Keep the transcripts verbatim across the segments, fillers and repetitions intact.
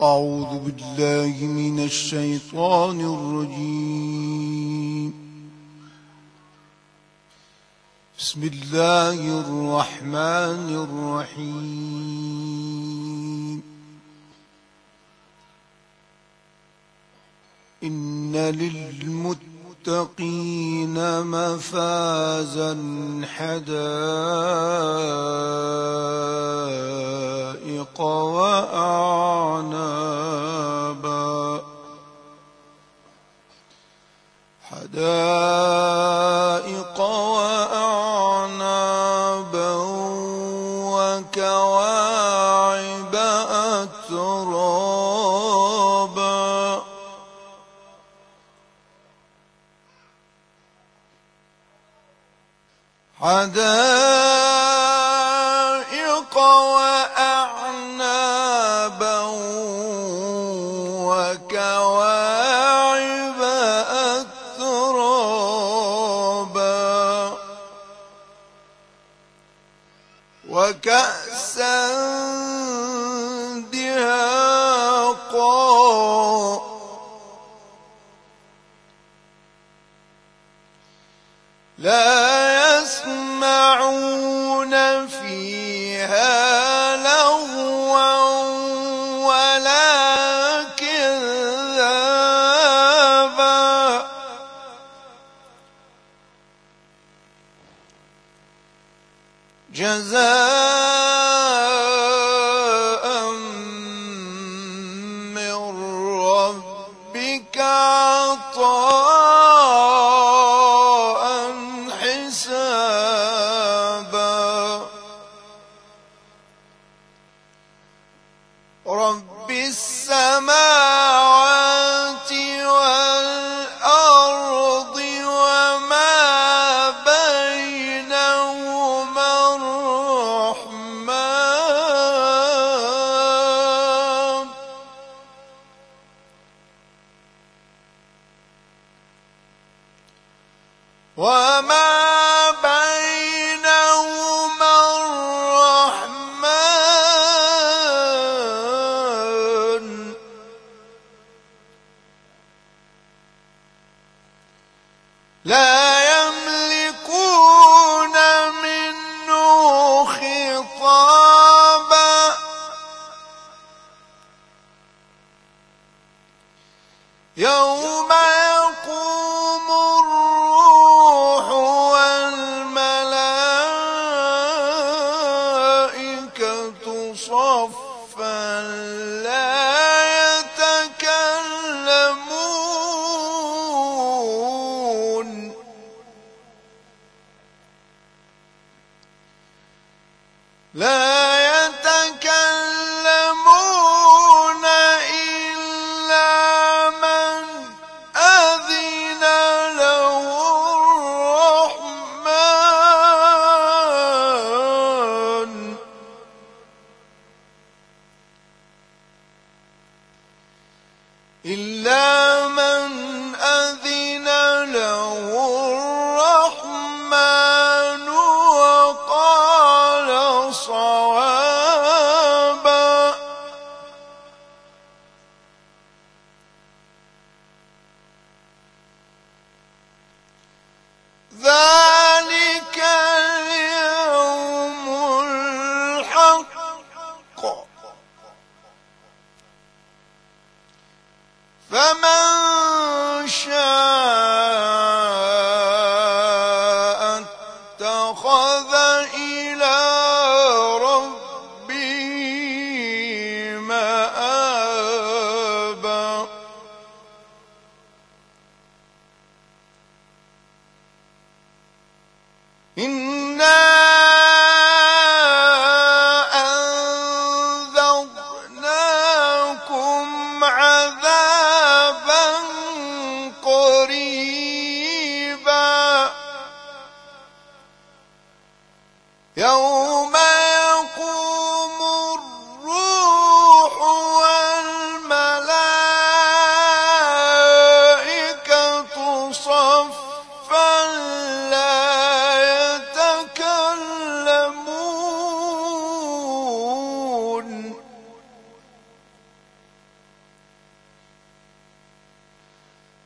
أعوذ بالله من الشيطان الرجيم. بسم الله الرحمن الرحيم. إن للمتقين مفازا حدائق وأعنابا حدائق وأعنابا وكواعب أترابا حدائق وأعنابا وكواعب أترابا وكأسا دهاقا لا يسمعون فيها لغوا ولا كذابا جزاء من ربك عطاء حسابا رب السماوات والأرض وما بينهما الرحمن وما بينهما الرحمن لا يملكون منه خطابا يوم يقوم الروح والملائكة صفا لا يتكلمون لا يتكلمون إلا من أذن له الرحمن إلا من أذن له الرحمن وقال صوابا ذلك اليوم الحق فمن شاء اتخذ إلى ربه مآبا إنا أنذرناكم عذابا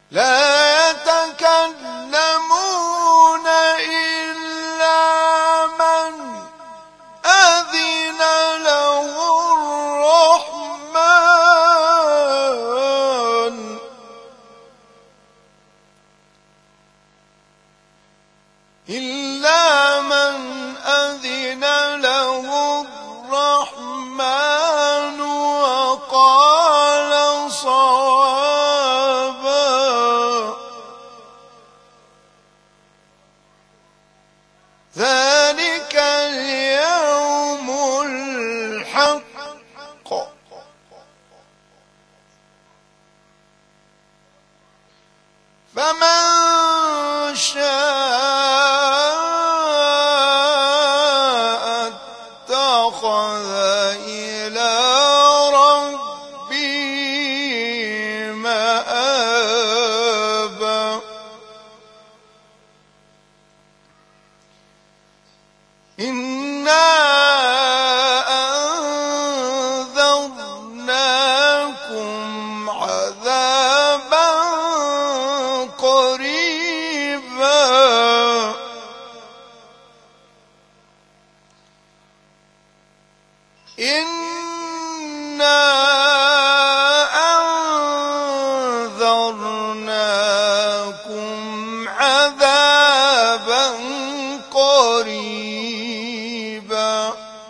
لا يتكلمون إلا من أذن له الرحمن إلا من أذن له الرحمن وقال صوابا. ذلك اليوم الحق. فمن شاء اتخذ إلى ربه مآبا. إنا أنذرناكم عذابا قريبا. إنا أنذرناكم عذابا قريبا.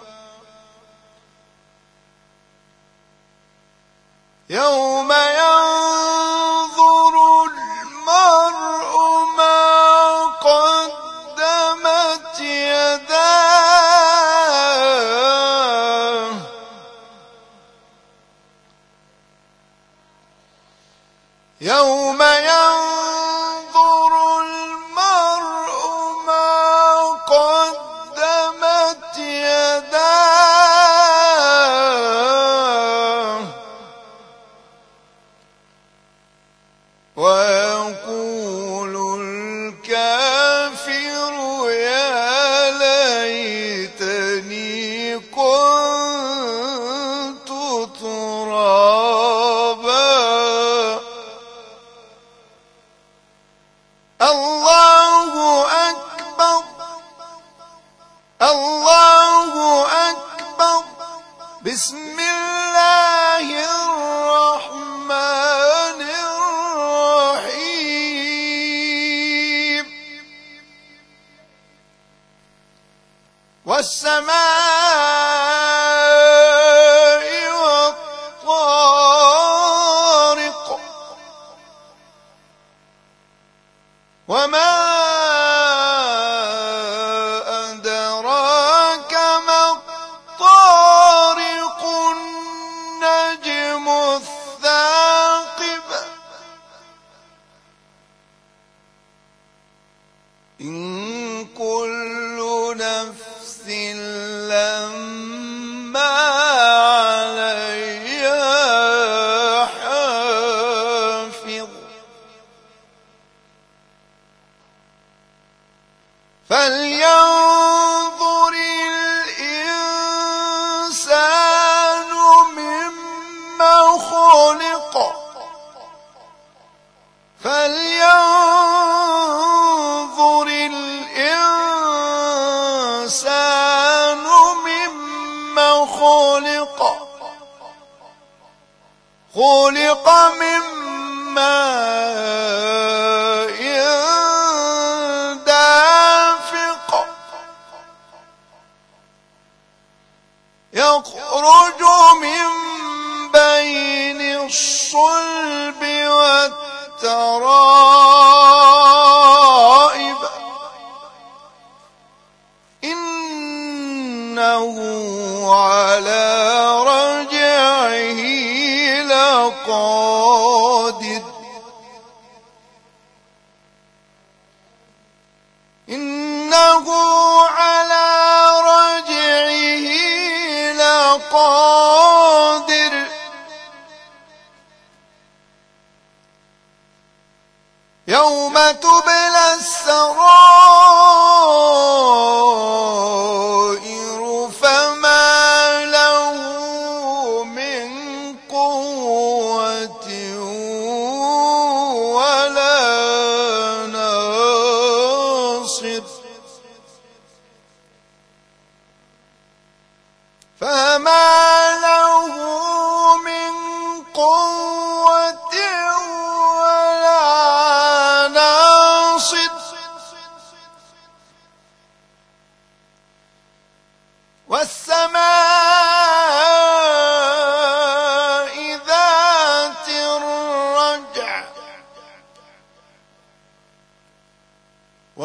يوم ينظر المرء ما قدمت يداه. يوم ينظر المرء ما قدمت يداه ويقول الكافر يا ليتني كنت ترابا. الله أكبر الله أكبر. بسم الله الرحمن الرحيم. والسماء والطارق وما أدراك ما الطارق. النجم الثاقب. إن كل نفس لما عليها حافظ. فلينظر الإنسان مما خلق. فلينظر الإنسان مما خلق. خلق من ماء دافق يخرج من بين الصلب والترائب. إنه على رجعه لقادر. إنه على رجعه لقادر. يوم تبلى السرائر فما له من قوة ولا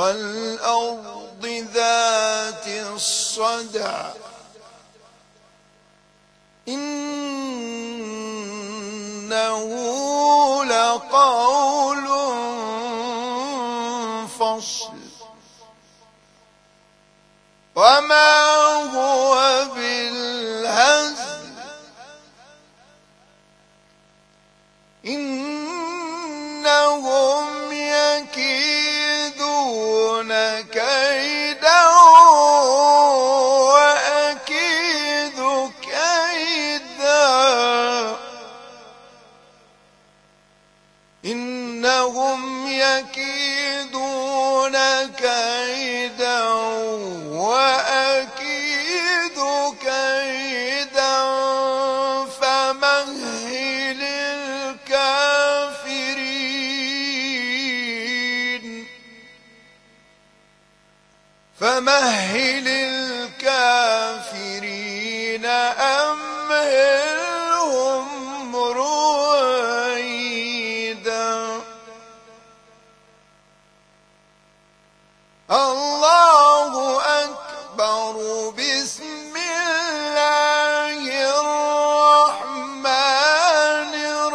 والأرض ذات الصدع إنه لقول فصل وما هو بالهزل إنهم يكيدون كيدا وأكيد كيدا إنهم يكيدون كيدا وأكيد كيدا فمهل الكافرين فمهل الكافرين أمهلهم رويدا الله أكبر بسم الله الرحمن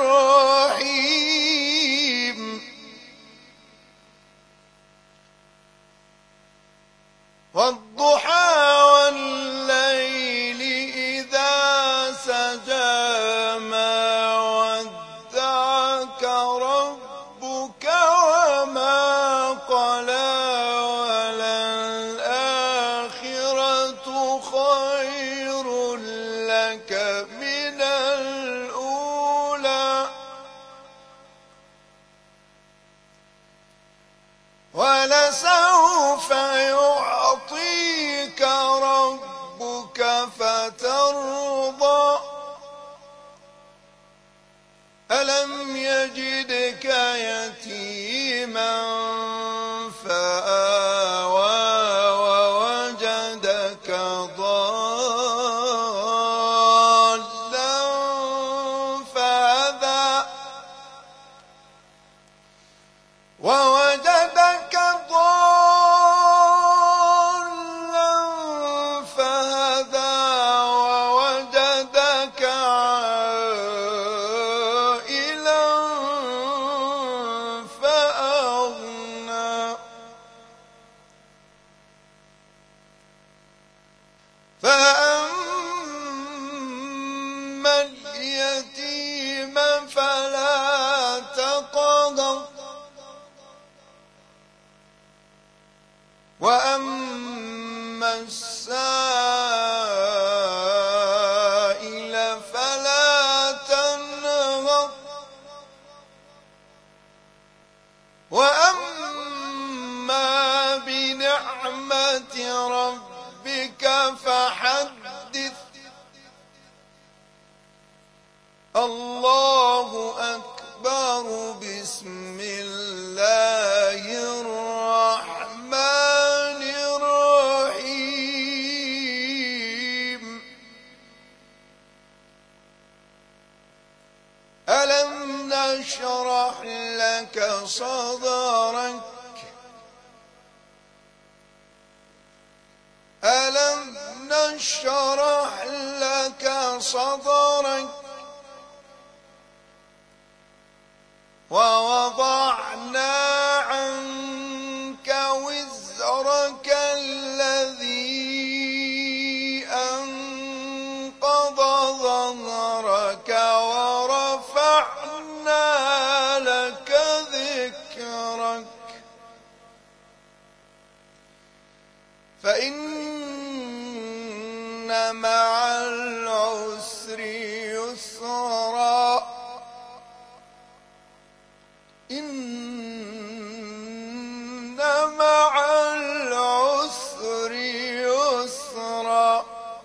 الرحيم والضحى والليل إذا سجى ما ودعك ربك وما قلى وللآخرة خير لك من الأولى ولسوف يعطيك ربك فترضى ألم يجدك يتيما فآوى ووجدك ضالا فهدى ووجدك ضالا فهدى ووجدك عائلا فأغنى فأما اليتيم فلا تقهر وأما السائل فلا تنهر وأما بنعمة ربك فحدث الله أكبر بسم الله الرحمن الرحيم ألم نشرح لك صدرك ألم نشرح لك صدرك ووضعنا عنك وزرك الذي أنقض ظهرك ورفعنا لك ذكرك فإن مع العسر يسرا إن مع العسر يسرا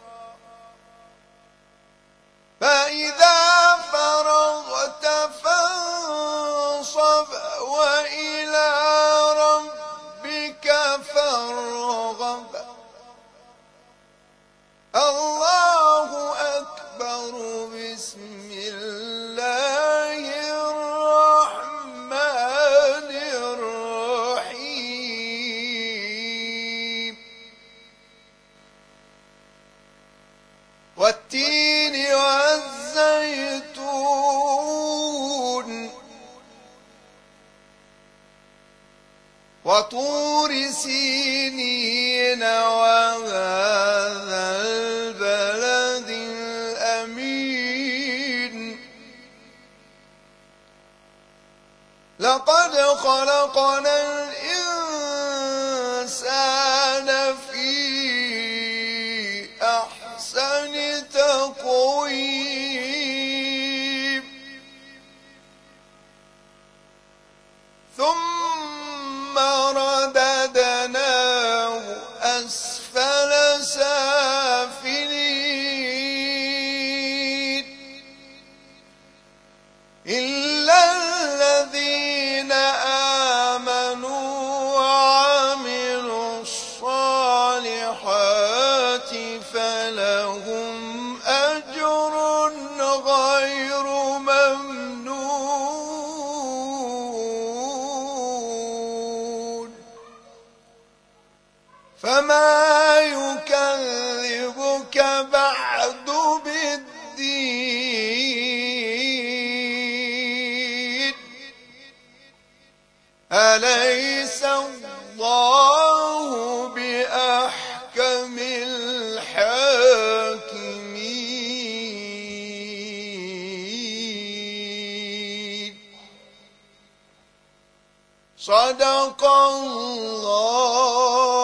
فإذا فرغت فانصب وإلى ربك فارغب وطور سينين وهذا البلد الأمين لقد خلقنا الإنسان في أحسن تقويم ثم رددناه أسفل سافلين إلا الذين آمنوا وعملوا الصالحات فلهم أجر غير ممنون فما يكذبك بعد بالدين أليس الله بأحكم الحاكمين صدق الله